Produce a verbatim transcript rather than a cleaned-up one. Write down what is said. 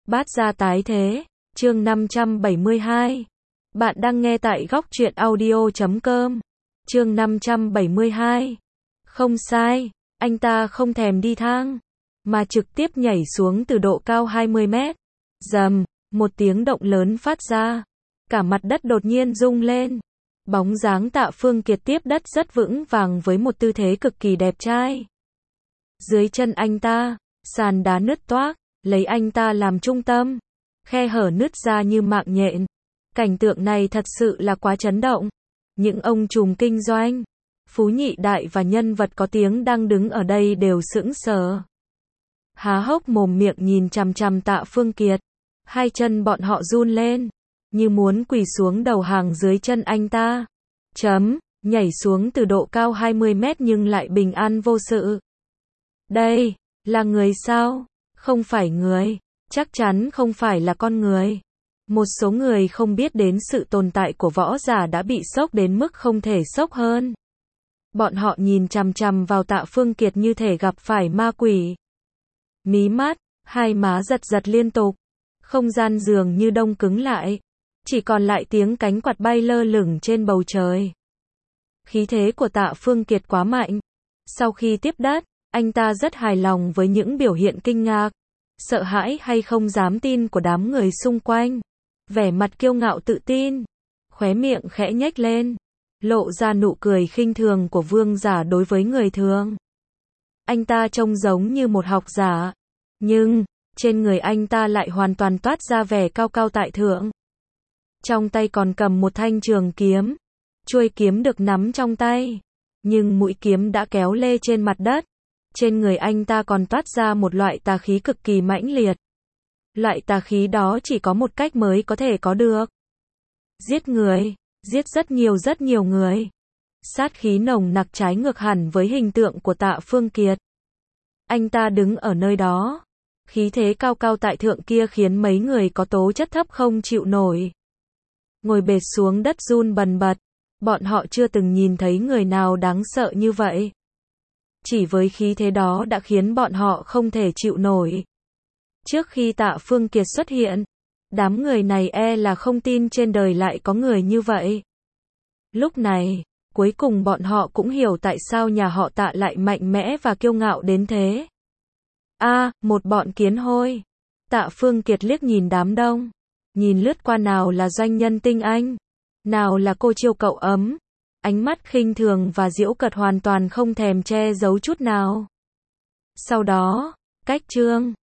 Bát gia tái thế, chương năm trăm bảy mươi hai. Bạn đang nghe tại góc truyện audio chấm com. Chương năm trăm bảy mươi hai. Không sai, anh ta không thèm đi thang, mà trực tiếp nhảy xuống từ độ cao hai mươi mét. Rầm, một tiếng động lớn phát ra. Cả mặt đất đột nhiên rung lên. Bóng dáng Tạ Phương Kiệt tiếp đất rất vững vàng với một tư thế cực kỳ đẹp trai. Dưới chân anh ta, sàn đá nứt toác, lấy anh ta làm trung tâm. Khe hở nứt ra như mạng nhện. Cảnh tượng này thật sự là quá chấn động. Những ông trùm kinh doanh, phú nhị đại và nhân vật có tiếng đang đứng ở đây đều sững sờ. Há hốc mồm miệng nhìn chằm chằm Tạ Phương Kiệt. Hai chân bọn họ run lên, như muốn quỳ xuống đầu hàng dưới chân anh ta. Chấm, nhảy xuống từ độ cao hai mươi mét nhưng lại bình an vô sự. Đây, là người sao? Không phải người, chắc chắn không phải là con người. Một số người không biết đến sự tồn tại của võ giả đã bị sốc đến mức không thể sốc hơn. Bọn họ nhìn chằm chằm vào Tạ Phương Kiệt như thể gặp phải ma quỷ. Mí mắt, hai má giật giật liên tục. Không gian dường như đông cứng lại. Chỉ còn lại tiếng cánh quạt bay lơ lửng trên bầu trời. Khí thế của Tạ Phương Kiệt quá mạnh. Sau khi tiếp đất, anh ta rất hài lòng với những biểu hiện kinh ngạc, sợ hãi hay không dám tin của đám người xung quanh. Vẻ mặt kiêu ngạo tự tin, khóe miệng khẽ nhếch lên, lộ ra nụ cười khinh thường của vương giả đối với người thường. Anh ta trông giống như một học giả, nhưng trên người anh ta lại hoàn toàn toát ra vẻ cao cao tại thượng. Trong tay còn cầm một thanh trường kiếm. Chuôi kiếm được nắm trong tay, nhưng mũi kiếm đã kéo lê trên mặt đất. Trên người anh ta còn toát ra một loại tà khí cực kỳ mãnh liệt. Loại tà khí đó chỉ có một cách mới có thể có được. Giết người, giết rất nhiều rất nhiều người. Sát khí nồng nặc trái ngược hẳn với hình tượng của Tạ Phương Kiệt. Anh ta đứng ở nơi đó. Khí thế cao cao tại thượng kia khiến mấy người có tố chất thấp không chịu nổi. Ngồi bệt xuống đất run bần bật. Bọn họ chưa từng nhìn thấy người nào đáng sợ như vậy. Chỉ với khí thế đó đã khiến bọn họ không thể chịu nổi. Trước khi Tạ Phương Kiệt xuất hiện, đám người này e là không tin trên đời lại có người như vậy. Lúc này, cuối cùng bọn họ cũng hiểu tại sao nhà họ Tạ lại mạnh mẽ và kiêu ngạo đến thế. A, à, một bọn kiến hôi. Tạ Phương Kiệt liếc nhìn đám đông, nhìn lướt qua nào là doanh nhân tinh anh, nào là cô chiêu cậu ấm. Ánh mắt khinh thường và giễu cợt hoàn toàn không thèm che giấu chút nào. Sau đó, cách chương